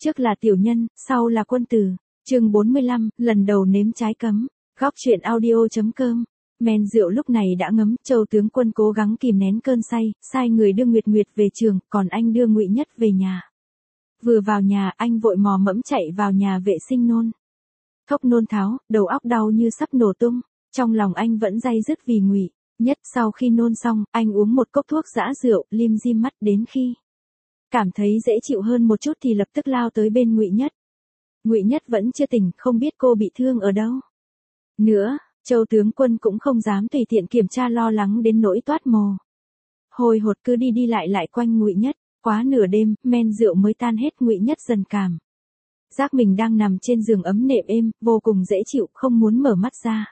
Trước là tiểu nhân, sau là quân tử. Chương 45, lần đầu nếm trái cấm. Góc truyện audio.com. Men rượu lúc này đã ngấm, Châu tướng quân cố gắng kìm nén cơn say, sai người đưa Nguyệt Nguyệt về trường, còn anh đưa Ngụy Nhất về nhà. Vừa vào nhà, anh vội mò mẫm chạy vào nhà vệ sinh nôn. Thốc nôn tháo, đầu óc đau như sắp nổ tung, trong lòng anh vẫn day dứt vì Ngụy Nhất. Sau khi nôn xong, anh uống một cốc thuốc giã rượu, lim dim mắt, đến khi cảm thấy dễ chịu hơn một chút thì lập tức lao tới bên Ngụy Nhất. Ngụy Nhất vẫn chưa tỉnh, không biết cô bị thương ở đâu. Nữa, Châu tướng quân cũng không dám tùy tiện kiểm tra, lo lắng đến nỗi toát mồ hôi hột, cứ đi lại quanh Ngụy Nhất. Quá nửa đêm, men rượu mới tan hết, Ngụy Nhất dần cảm giác mình đang nằm trên giường ấm nệm êm, vô cùng dễ chịu, không muốn mở mắt ra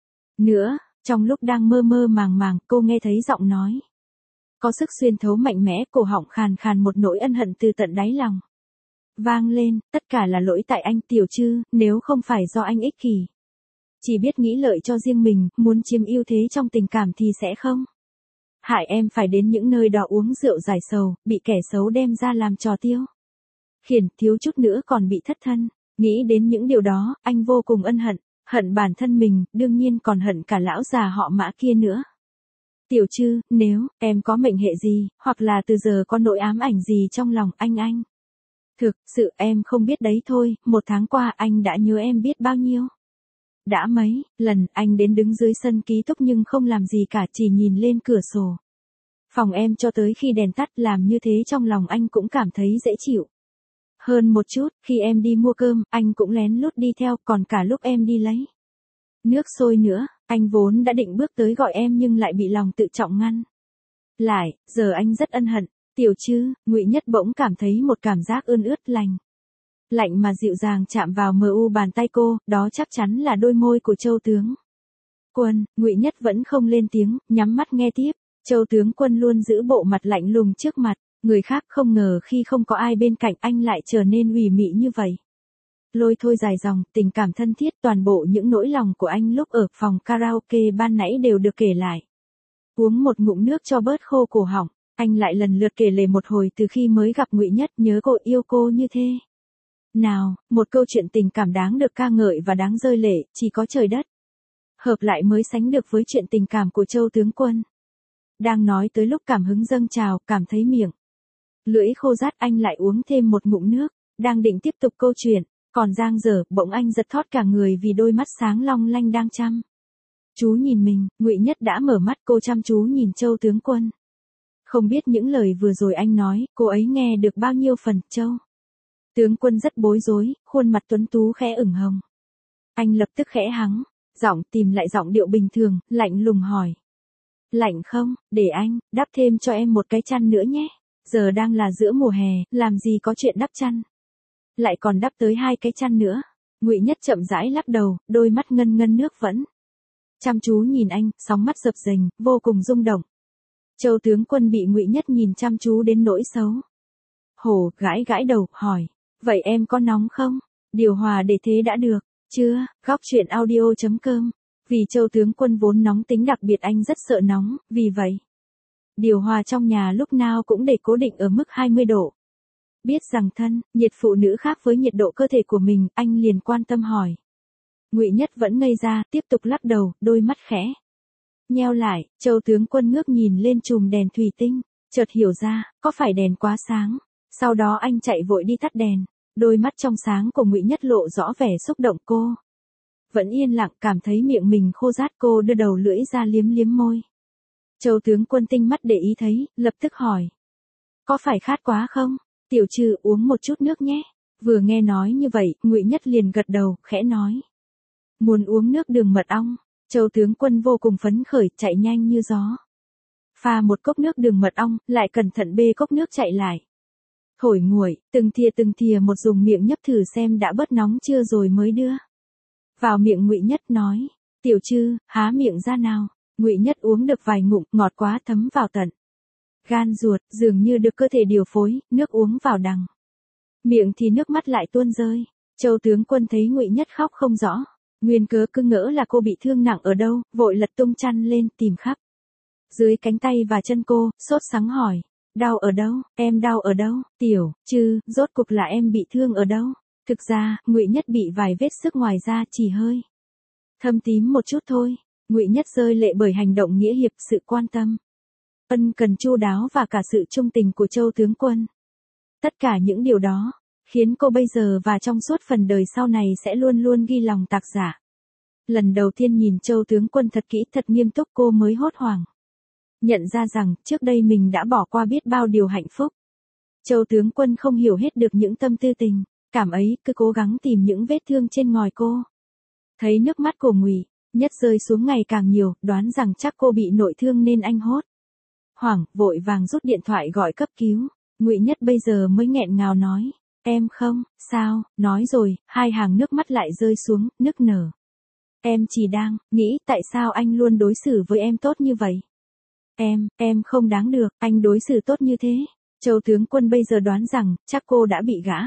nữa. Trong lúc đang mơ mơ màng, cô nghe thấy giọng nói có sức xuyên thấu mạnh mẽ, cổ họng khàn khàn, một nỗi ân hận từ tận đáy lòng vang lên. Tất cả là lỗi tại anh Tiểu Trư, nếu không phải do anh ích kỷ, chỉ biết nghĩ lợi cho riêng mình, muốn chiếm ưu thế trong tình cảm thì sẽ không hại em phải đến những nơi đó uống rượu giải sầu, bị kẻ xấu đem ra làm trò tiêu khiển, thiếu chút nữa còn bị thất thân. Nghĩ đến những điều đó, anh vô cùng ân hận, hận bản thân mình, đương nhiên còn hận cả lão già họ Mã kia nữa. Tiểu Trư, nếu em có mệnh hệ gì, hoặc là từ giờ có nỗi ám ảnh gì trong lòng anh thực sự em không biết đấy thôi. 1 tháng qua anh đã nhớ em biết bao nhiêu. Đã mấy lần anh đến đứng dưới sân ký túc nhưng không làm gì cả, chỉ nhìn lên cửa sổ phòng em cho tới khi đèn tắt. Làm như thế trong lòng anh cũng cảm thấy dễ chịu hơn một chút. Khi em đi mua cơm, anh cũng lén lút đi theo, còn cả lúc em đi lấy nước sôi nữa, anh vốn đã định bước tới gọi em nhưng lại bị lòng tự trọng ngăn lại. Giờ anh rất ân hận. Tiểu Trư, Ngụy Nhất bỗng cảm thấy một cảm giác ươn ướt lạnh mà dịu dàng chạm vào mờ u bàn tay cô, đó chắc chắn là đôi môi của Châu tướng quân. Ngụy Nhất vẫn không lên tiếng, nhắm mắt nghe tiếp. Châu tướng quân luôn giữ bộ mặt lạnh lùng trước mặt người khác, không ngờ khi không có ai bên cạnh anh lại trở nên ủy mị như vậy. Lôi thôi dài dòng, tình cảm thân thiết, toàn bộ những nỗi lòng của anh lúc ở phòng karaoke ban nãy đều được kể lại. Uống một ngụm nước cho bớt khô cổ họng, anh lại lần lượt kể lể một hồi từ khi mới gặp Ngụy Nhất, nhớ cô, yêu cô như thế nào. Một câu chuyện tình cảm đáng được ca ngợi và đáng rơi lệ, chỉ có trời đất hợp lại mới sánh được với chuyện tình cảm của Châu tướng quân. Đang nói tới lúc cảm hứng dâng trào, cảm thấy miệng lưỡi khô rát, anh lại uống thêm một ngụm nước, đang định tiếp tục câu chuyện, còn dang dở, bỗng anh giật thót cả người vì đôi mắt sáng long lanh đang chăm chú nhìn mình. Ngụy Nhất đã mở mắt, cô chăm chú nhìn Châu tướng quân. Không biết những lời vừa rồi anh nói, cô ấy nghe được bao nhiêu phần. Châu tướng quân rất bối rối, khuôn mặt tuấn tú khẽ ửng hồng. Anh lập tức khẽ hắng giọng, tìm lại giọng điệu bình thường, lạnh lùng hỏi. Lạnh không, để anh đắp thêm cho em một cái chăn nữa nhé. Giờ đang là giữa mùa hè, làm gì có chuyện đắp chăn, lại còn đắp tới 2 cái chăn nữa. Ngụy Nhất chậm rãi lắc đầu, đôi mắt ngân ngân nước vẫn chăm chú nhìn anh, sóng mắt dập dềnh, vô cùng rung động. Châu tướng quân bị Ngụy Nhất nhìn chăm chú đến nỗi xấu hổ, gãi đầu, hỏi. Vậy em có nóng không? Điều hòa để thế đã được chưa? Góc truyện audio.com. Vì Châu tướng quân vốn nóng tính đặc biệt, anh rất sợ nóng, vì vậy điều hòa trong nhà lúc nào cũng để cố định ở mức 20 độ. Biết rằng thân nhiệt phụ nữ khác với nhiệt độ cơ thể của mình, anh liền quan tâm hỏi. Ngụy Nhất vẫn ngây ra, tiếp tục lắc đầu, đôi mắt khẽ nheo lại. Châu tướng quân ngước nhìn lên chùm đèn thủy tinh, chợt hiểu ra, có phải đèn quá sáng. Sau đó anh chạy vội đi tắt đèn. Đôi mắt trong sáng của Ngụy Nhất lộ rõ vẻ xúc động. Cô vẫn yên lặng, cảm thấy miệng mình khô rát, cô đưa đầu lưỡi ra liếm môi. Châu tướng quân tinh mắt để ý thấy, lập tức hỏi. Có phải khát quá không? Tiểu Trư, uống một chút nước nhé. Vừa nghe nói như vậy, Ngụy Nhất liền gật đầu, khẽ nói. Muốn uống nước đường mật ong. Châu tướng quân vô cùng phấn khởi, chạy nhanh như gió. Pha một cốc nước đường mật ong, lại cẩn thận bê cốc nước chạy lại. Thổi nguội, từng thìa một, dùng miệng nhấp thử xem đã bớt nóng chưa rồi mới đưa vào miệng. Ngụy Nhất nói. Tiểu Trư, há miệng ra nào. Ngụy Nhất uống được vài ngụm, ngọt quá, thấm vào tận gan ruột, dường như được cơ thể điều phối, nước uống vào đằng miệng thì nước mắt lại tuôn rơi. Châu tướng quân thấy Ngụy Nhất khóc không rõ nguyên cớ, cứ ngỡ là cô bị thương nặng ở đâu, vội lật tung chăn lên, tìm khắp dưới cánh tay và chân cô, sốt sắng hỏi. Đau ở đâu, em đau ở đâu, Tiểu Trư, rốt cuộc là em bị thương ở đâu? Thực ra, Ngụy Nhất bị vài vết sức ngoài da chỉ hơi thâm tím một chút thôi. Ngụy Nhất rơi lệ bởi hành động nghĩa hiệp, sự quan tâm, ân cần chu đáo và cả sự trung tình của Châu tướng quân. Tất cả những điều đó khiến cô bây giờ và trong suốt phần đời sau này sẽ luôn luôn ghi lòng tạc dạ. Lần đầu tiên nhìn Châu tướng quân thật kỹ thật nghiêm túc cô mới hốt hoảng. Nhận ra rằng trước đây mình đã bỏ qua biết bao điều hạnh phúc. Châu tướng quân không hiểu hết được những tâm tư tình cảm ấy, cứ cố gắng tìm những vết thương trên ngòi cô. Thấy nước mắt của Ngụy Nhất rơi xuống ngày càng nhiều, đoán rằng chắc cô bị nội thương nên anh hốt hoảng, vội vàng rút điện thoại gọi cấp cứu. Ngụy Nhất bây giờ mới nghẹn ngào nói, em không sao, nói rồi, hai hàng nước mắt lại rơi xuống, nức nở. Em chỉ đang nghĩ tại sao anh luôn đối xử với em tốt như vậy. Em không đáng được, anh đối xử tốt như thế. Châu tướng quân bây giờ đoán rằng, chắc cô đã bị gã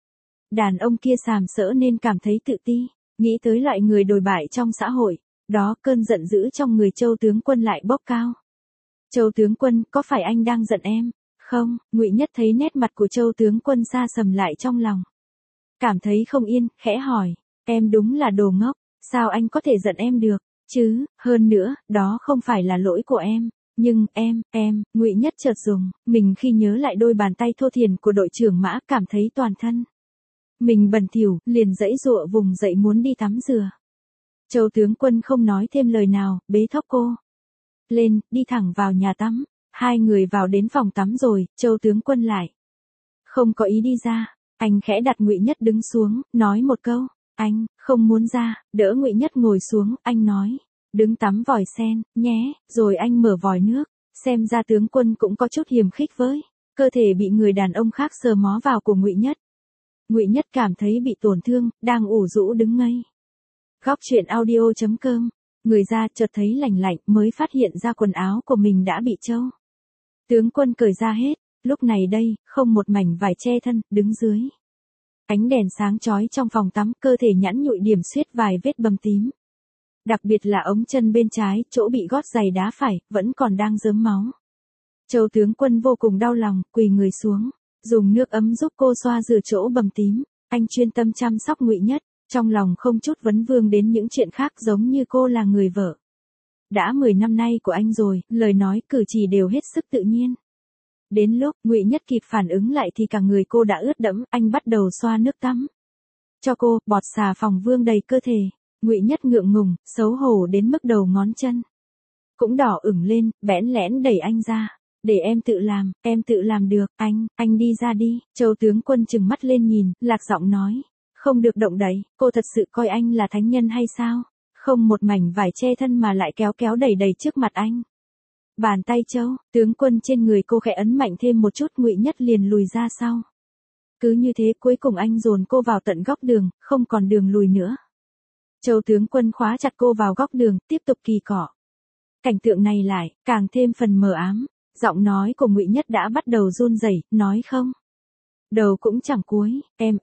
đàn ông kia sàm sỡ nên cảm thấy tự ti, nghĩ tới loại người đồi bại trong xã hội. Đó, cơn giận dữ trong người Châu tướng quân lại bốc cao. Châu tướng quân, có phải anh đang giận em? Không, Ngụy Nhất thấy nét mặt của Châu tướng quân sa sầm lại trong lòng. Cảm thấy không yên, khẽ hỏi, em đúng là đồ ngốc, sao anh có thể giận em được, chứ, hơn nữa, đó không phải là lỗi của em. Nhưng, Ngụy Nhất chợt dùng mình khi nhớ lại đôi bàn tay thô thiển của đội trưởng Mã, cảm thấy toàn thân mình bẩn thỉu, liền giãy giụa vùng dậy muốn đi tắm rửa. Châu tướng quân không nói thêm lời nào, bế thốc cô lên, đi thẳng vào nhà tắm. Hai người vào đến phòng tắm rồi, Châu tướng quân lại không có ý đi ra. Anh khẽ đặt Ngụy Nhất đứng xuống, nói một câu, anh không muốn ra. Đỡ Ngụy Nhất ngồi xuống, anh nói, đứng tắm vòi sen nhé. Rồi anh mở vòi nước. Xem ra tướng quân cũng có chút hiềm khích với cơ thể bị người đàn ông khác sờ mó vào của Ngụy Nhất. Ngụy Nhất cảm thấy bị tổn thương, đang ủ rũ đứng ngây. Góc truyện audio.com. Người ra chợt thấy lành lạnh, mới phát hiện ra quần áo của mình đã bị Châu tướng quân cởi ra hết. Lúc này đây, không một mảnh vải che thân, đứng dưới ánh đèn sáng chói trong phòng tắm, cơ thể nhẵn nhụi điểm xuyết vài vết bầm tím. Đặc biệt là ống chân bên trái, chỗ bị gót giày đá phải, vẫn còn đang rớm máu. Châu tướng quân vô cùng đau lòng, quỳ người xuống, dùng nước ấm giúp cô xoa rửa chỗ bầm tím. Anh chuyên tâm chăm sóc Ngụy Nhất, trong lòng không chút vấn vương đến những chuyện khác, giống như cô là người vợ đã 10 năm nay của anh rồi, lời nói cử chỉ đều hết sức tự nhiên. Đến lúc Ngụy Nhất kịp phản ứng lại thì cả người cô đã ướt đẫm, anh bắt đầu xoa nước tắm cho cô, bọt xà phòng vương đầy cơ thể. Ngụy Nhất ngượng ngùng, xấu hổ đến mức đầu ngón chân cũng đỏ ửng lên, bẽn lẽn đẩy anh ra. Để em tự làm được, anh đi ra đi. Châu tướng quân trừng mắt lên nhìn, lạc giọng nói, không được động đậy, cô thật sự coi anh là thánh nhân hay sao? Không một mảnh vải che thân mà lại kéo kéo đẩy đẩy trước mặt anh. Bàn tay Châu tướng quân trên người cô khẽ ấn mạnh thêm một chút, Ngụy Nhất liền lùi ra sau. Cứ như thế cuối cùng anh dồn cô vào tận góc đường, không còn đường lùi nữa. Châu tướng quân khóa chặt cô vào góc đường, tiếp tục kỳ cọ. Cảnh tượng này lại càng thêm phần mờ ám. Giọng nói của Ngụy Nhất đã bắt đầu run rẩy, nói không đầu cũng chẳng cuối,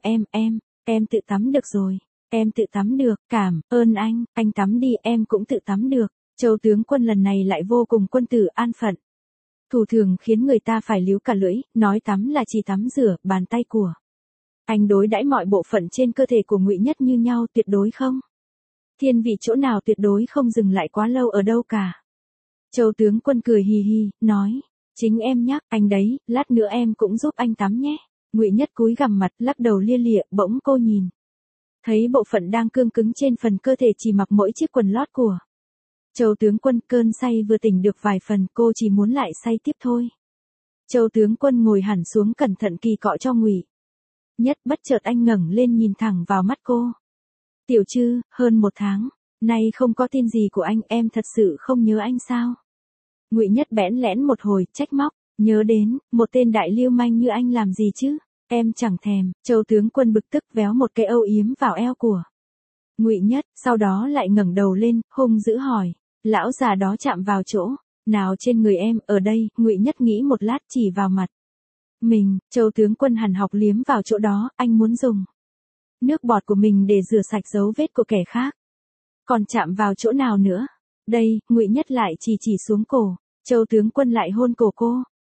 em tự tắm được rồi, em tự tắm được, cảm ơn anh tắm đi, em cũng tự tắm được. Châu tướng quân lần này lại vô cùng quân tử an phận. Thủ thường khiến người ta phải líu cả lưỡi, nói tắm là chỉ tắm rửa, bàn tay của anh đối đãi mọi bộ phận trên cơ thể của Ngụy Nhất như nhau, tuyệt đối không thiên vị chỗ nào, tuyệt đối không dừng lại quá lâu ở đâu cả. Châu tướng quân cười hì hì, nói, chính em nhắc anh đấy, lát nữa em cũng giúp anh tắm nhé. Ngụy Nhất cúi gằm mặt, lắc đầu lia lịa, bỗng cô nhìn thấy bộ phận đang cương cứng trên phần cơ thể chỉ mặc mỗi chiếc quần lót của Châu tướng quân. Cơn say vừa tỉnh được vài phần, cô chỉ muốn lại say tiếp thôi. Châu tướng quân ngồi hẳn xuống cẩn thận kỳ cọ cho Ngụy Nhất, bất chợt anh ngẩng lên nhìn thẳng vào mắt cô. Tiểu Trư, hơn 1 tháng nay không có tin gì của anh, em thật sự không nhớ anh sao? Ngụy Nhất bẽn lẽn một hồi, trách móc, nhớ đến một tên đại lưu manh như anh làm gì chứ? Em chẳng thèm. Châu tướng quân bực tức véo một cái âu yếm vào eo của Ngụy Nhất, sau đó lại ngẩng đầu lên, hung dữ hỏi, lão già đó chạm vào chỗ nào trên người em? Ở đây. Ngụy Nhất nghĩ một lát, chỉ vào mặt mình. Châu tướng quân hằn học liếm vào chỗ đó, anh muốn dùng nước bọt của mình để rửa sạch dấu vết của kẻ khác. Còn chạm vào chỗ nào nữa? Đây. Ngụy Nhất lại chỉ xuống cổ. Châu tướng quân lại hôn cổ cô.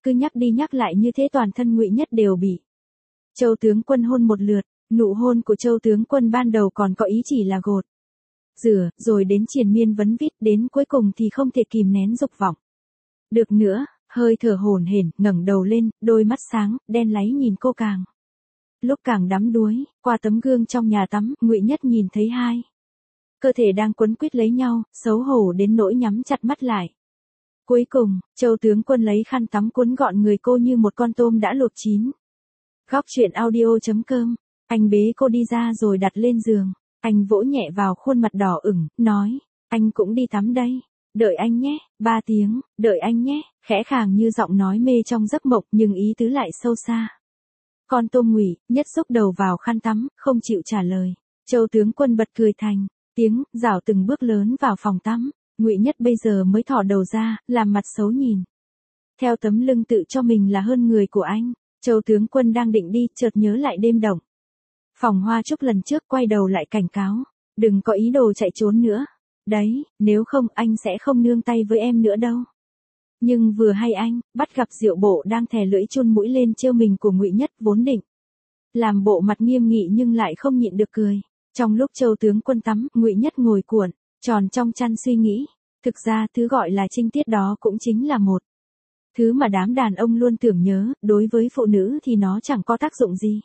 cứ nhắc đi nhắc lại như thế toàn thân Ngụy Nhất đều bị Châu tướng quân hôn một lượt. Nụ hôn của Châu tướng quân ban đầu còn có ý chỉ là gột rửa, rồi đến triền miên vấn vít, đến cuối cùng thì không thể kìm nén dục vọng được nữa, hơi thở hổn hển, ngẩng đầu lên, đôi mắt sáng, đen láy nhìn cô càng lúc càng đắm đuối. Qua tấm gương trong nhà tắm, Ngụy Nhất nhìn thấy hai cơ thể đang quấn quýt lấy nhau, xấu hổ đến nỗi nhắm chặt mắt lại. Cuối cùng, Châu tướng quân lấy khăn tắm cuốn gọn người cô như một con tôm đã luộc chín. Góc truyện audio.com. Anh bế cô đi ra rồi đặt lên giường. Anh vỗ nhẹ vào khuôn mặt đỏ ửng, nói, anh cũng đi tắm đây. Đợi anh nhé. 3 tiếng, đợi anh nhé. Khẽ khàng như giọng nói mê trong giấc mộng nhưng ý tứ lại sâu xa. Con tôm Ngụy Nhất xúc đầu vào khăn tắm, không chịu trả lời. Châu tướng quân bật cười thành tiếng, rảo từng bước lớn vào phòng tắm. Ngụy Nhất bây giờ mới thò đầu ra, làm mặt xấu nhìn. Theo tấm lưng tự cho mình là hơn người của anh. Châu tướng quân đang định đi, chợt nhớ lại đêm động phòng Hoa Trúc lần trước, quay đầu lại cảnh cáo. Đừng có ý đồ chạy trốn nữa. Đấy, nếu không anh sẽ không nương tay với em nữa đâu. Nhưng vừa hay anh, bắt gặp Diệu Bộ đang thè lưỡi chun mũi lên trêu mình của Ngụy Nhất, vốn định làm bộ mặt nghiêm nghị nhưng lại không nhịn được cười. Trong lúc Châu tướng quân tắm, Ngụy Nhất ngồi cuộn tròn trong chăn suy nghĩ. Thực ra thứ gọi là trinh tiết đó cũng chính là một thứ mà đám đàn ông luôn tưởng nhớ, đối với phụ nữ thì nó chẳng có tác dụng gì.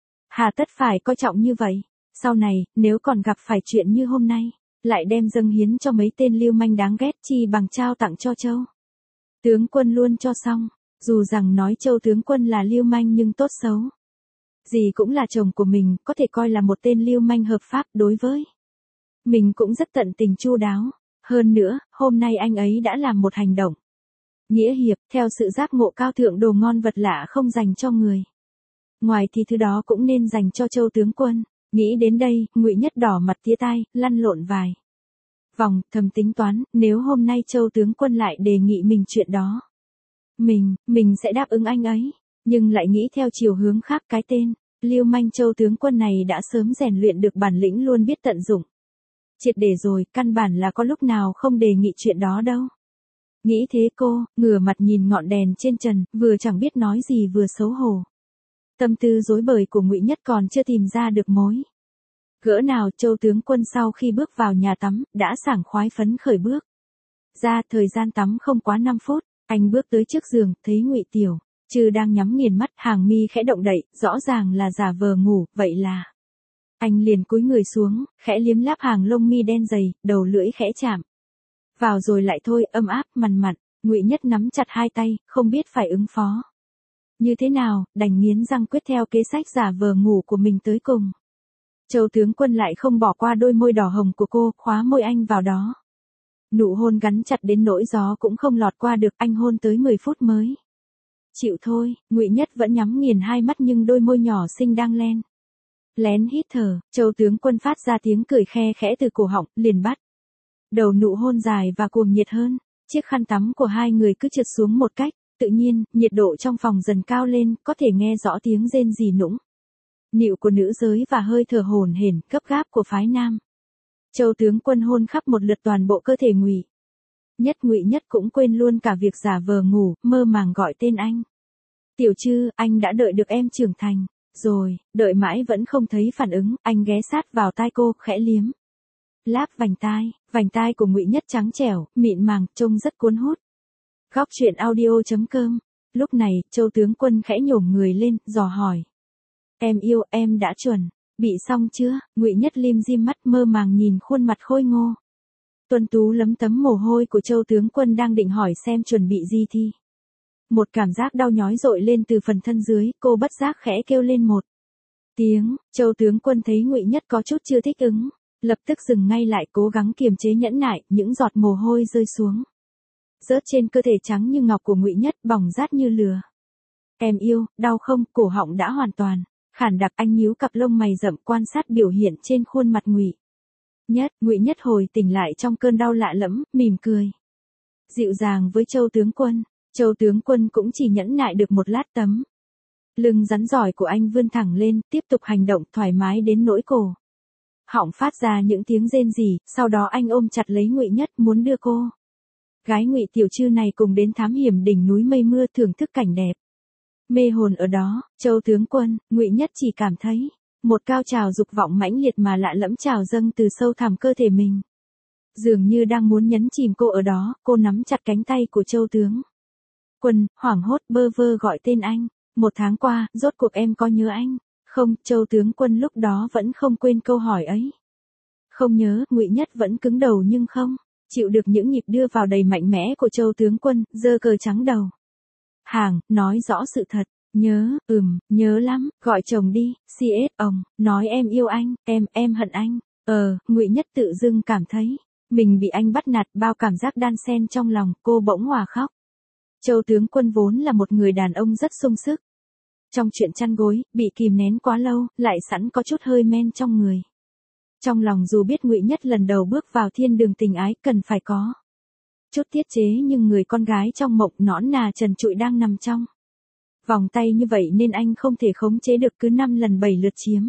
Hà tất phải coi trọng như vậy. Sau này, nếu còn gặp phải chuyện như hôm nay, lại đem dâng hiến cho mấy tên lưu manh đáng ghét, chi bằng trao tặng cho Châu tướng quân luôn cho xong. Dù rằng nói Châu tướng quân là lưu manh nhưng tốt xấu gì cũng là chồng của mình, có thể coi là một tên lưu manh hợp pháp, đối với mình cũng rất tận tình chu đáo. Hơn nữa, hôm nay anh ấy đã làm một hành động nghĩa hiệp, theo sự giác ngộ cao thượng, đồ ngon vật lạ không dành cho người ngoài thì thứ đó cũng nên dành cho Châu tướng quân. Nghĩ đến đây, Ngụy Nhất đỏ mặt tía tai, lăn lộn vài vòng, thầm tính toán, nếu hôm nay Châu tướng quân lại đề nghị mình chuyện đó, mình sẽ đáp ứng anh ấy. Nhưng lại nghĩ theo chiều hướng khác, cái tên lưu manh Châu tướng quân này đã sớm rèn luyện được bản lĩnh luôn biết tận dụng triệt để rồi, căn bản là có lúc nào không đề nghị chuyện đó đâu. Nghĩ thế cô, ngửa mặt nhìn ngọn đèn trên trần, vừa chẳng biết nói gì vừa xấu hổ. Tâm tư rối bời của Ngụy Nhất còn chưa tìm ra được mối gỡ nào. Châu tướng quân sau khi bước vào nhà tắm, đã sảng khoái phấn khởi bước ra. Thời gian tắm không quá 5 phút, anh bước tới trước giường, thấy Ngụy Tiểu Trư đang nhắm nghiền mắt, hàng mi khẽ động đậy, rõ ràng là giả vờ ngủ. Vậy là anh liền cúi người xuống, khẽ liếm láp hàng lông mi đen dày, đầu lưỡi khẽ chạm vào rồi lại thôi, ấm áp, mằn mặn. Ngụy Nhất nắm chặt hai tay, không biết phải ứng phó như thế nào, đành nghiến răng quyết theo kế sách giả vờ ngủ của mình tới cùng. Châu tướng quân lại không bỏ qua đôi môi đỏ hồng của cô, khóa môi anh vào đó. Nụ hôn gắn chặt đến nỗi gió cũng không lọt qua được, anh hôn tới 10 phút mới chịu thôi. Ngụy Nhất vẫn nhắm nghiền hai mắt nhưng đôi môi nhỏ xinh đang lén hít thở. Châu tướng quân phát ra tiếng cười khe khẽ từ cổ họng, liền bắt đầu nụ hôn dài và cuồng nhiệt hơn. Chiếc khăn tắm của hai người cứ trượt xuống một cách tự nhiên, nhiệt độ trong phòng dần cao lên, có thể nghe rõ tiếng rên rỉ nũng nịu của nữ giới và hơi thở hổn hển gấp gáp của phái nam. Châu tướng quân hôn khắp một lượt toàn bộ cơ thể Ngụy Nhất cũng quên luôn cả việc giả vờ ngủ, mơ màng gọi tên anh. Tiểu Trư, anh đã đợi được em trưởng thành rồi. Đợi mãi vẫn không thấy phản ứng, anh ghé sát vào tai cô, khẽ liếm láp vành tai của Ngụy Nhất trắng trẻo, mịn màng, trông rất cuốn hút. Góc truyện audio.com. Lúc này, Châu tướng quân khẽ nhổm người lên, dò hỏi. Em yêu, em đã chuẩn bị xong chưa? Ngụy Nhất lim dim mắt, mơ màng nhìn khuôn mặt khôi ngô tuấn tú lấm tấm mồ hôi của Châu tướng quân, đang định hỏi xem chuẩn bị gì thì một cảm giác đau nhói dội lên từ phần thân dưới, cô bất giác khẽ kêu lên một tiếng. Châu tướng quân thấy Ngụy Nhất có chút chưa thích ứng, lập tức dừng ngay lại, cố gắng kiềm chế nhẫn nại, những giọt mồ hôi rơi xuống rớt trên cơ thể trắng như ngọc của Ngụy Nhất, bỏng rát như lửa. Em yêu, đau không? Cổ họng đã hoàn toàn khản đặc, anh nhíu cặp lông mày rậm quan sát biểu hiện trên khuôn mặt Ngụy Nhất hồi tỉnh lại trong cơn đau lạ lẫm, mỉm cười dịu dàng với Châu tướng quân. Châu tướng quân cũng chỉ nhẫn nại được một lát, tấm lưng rắn giỏi của anh vươn thẳng lên, tiếp tục hành động thoải mái đến nỗi cổ họng phát ra những tiếng rên rỉ. Sau đó anh ôm chặt lấy Ngụy Nhất, muốn đưa cô Gái Ngụy Tiểu Trư này cùng đến thám hiểm đỉnh núi mây mưa thưởng thức cảnh đẹp. Mê hồn ở đó, Châu tướng quân, Ngụy Nhất chỉ cảm thấy một cao trào dục vọng mãnh liệt mà lạ lẫm trào dâng từ sâu thẳm cơ thể mình. Dường như đang muốn nhấn chìm cô ở đó, cô nắm chặt cánh tay của Châu tướng quân, hoảng hốt bơ vơ gọi tên anh. 1 tháng qua, rốt cuộc em có nhớ anh không? Châu tướng quân lúc đó vẫn không quên câu hỏi ấy. Không nhớ, Ngụy Nhất vẫn cứng đầu nhưng không chịu được những nhịp đưa vào đầy mạnh mẽ của Châu tướng quân, giơ cờ trắng đầu. Hàng, nói rõ sự thật. Nhớ, nhớ lắm, gọi chồng đi, CS, nói em yêu anh, em hận anh. Ngụy Nhất tự dưng cảm thấy mình bị anh bắt nạt, bao cảm giác đan xen trong lòng, cô bỗng òa khóc. Châu tướng quân vốn là một người đàn ông rất sung sức. Trong chuyện chăn gối, bị kìm nén quá lâu, lại sẵn có chút hơi men trong người. Trong lòng dù biết Ngụy Nhất lần đầu bước vào thiên đường tình ái cần phải có chút tiết chế, nhưng người con gái trong mộng nõn nà trần trụi đang nằm trong vòng tay như vậy nên anh không thể khống chế được, cứ 5 lần 7 lượt chiếm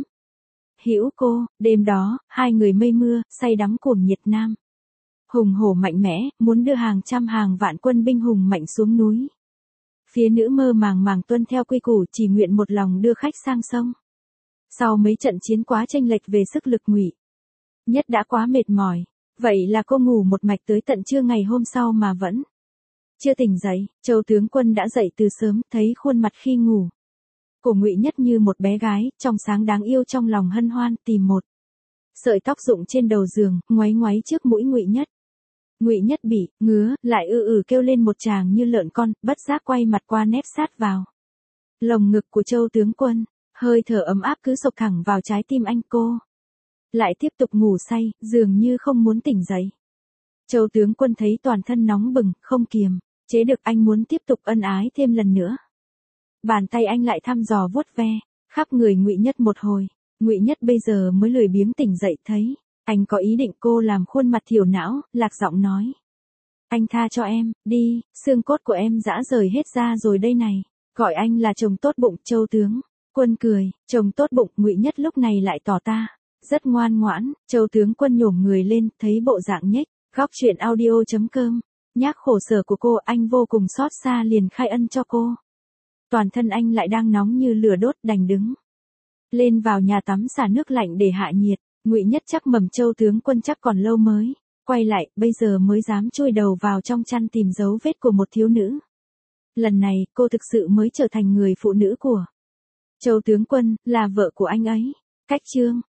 hữu cô. Đêm đó, hai người mây mưa, say đắm cuồng nhiệt nam hùng hổ mạnh mẽ, muốn đưa hàng trăm hàng vạn quân binh hùng mạnh xuống núi. Phía nữ mơ màng tuân theo quy củ, chỉ nguyện một lòng đưa khách sang sông. Sau mấy trận chiến quá chênh lệch về sức lực, Ngụy Nhất đã quá mệt mỏi. Vậy là cô ngủ một mạch tới tận trưa ngày hôm sau mà vẫn chưa tỉnh dậy. Châu tướng quân đã dậy từ sớm, thấy khuôn mặt khi ngủ của Ngụy Nhất như một bé gái, trong sáng đáng yêu, trong lòng hân hoan, tìm một sợi tóc rụng trên đầu giường, ngoáy ngoáy trước mũi Ngụy Nhất. Ngụy Nhất bị ngứa, lại kêu lên một tràng như lợn con, bất giác quay mặt qua nép sát vào lồng ngực của Châu tướng quân. Hơi thở ấm áp cứ xộc thẳng vào trái tim anh. Cô lại tiếp tục ngủ say, dường như không muốn tỉnh dậy. Châu tướng quân thấy toàn thân nóng bừng, không kiềm chế được, anh muốn tiếp tục ân ái thêm lần nữa. Bàn tay anh lại thăm dò vuốt ve khắp người Ngụy Nhất một hồi. Ngụy Nhất bây giờ mới lười biếng tỉnh dậy, thấy anh có ý định, cô làm khuôn mặt thiểu não, lạc giọng nói: Anh tha cho em, đi, xương cốt của em rã rời hết ra rồi đây này. Gọi anh là chồng tốt bụng. Châu tướng quân cười: Chồng tốt bụng. Ngụy Nhất lúc này lại tỏ ta rất ngoan ngoãn. Châu tướng quân nhổm người lên, thấy bộ dạng nhếch. Góc truyện audio.com nhác khổ sở của cô, anh vô cùng xót xa, liền khai ân cho cô. Toàn thân anh lại đang nóng như lửa đốt, đành đứng lên vào nhà tắm xả nước lạnh để hạ nhiệt. Ngụy Nhất chắc mầm Châu tướng quân chắc còn lâu mới quay lại, bây giờ mới dám chui đầu vào trong chăn tìm dấu vết của một thiếu nữ. Lần này, cô thực sự mới trở thành người phụ nữ của Châu tướng quân, là vợ của anh ấy. Cách chương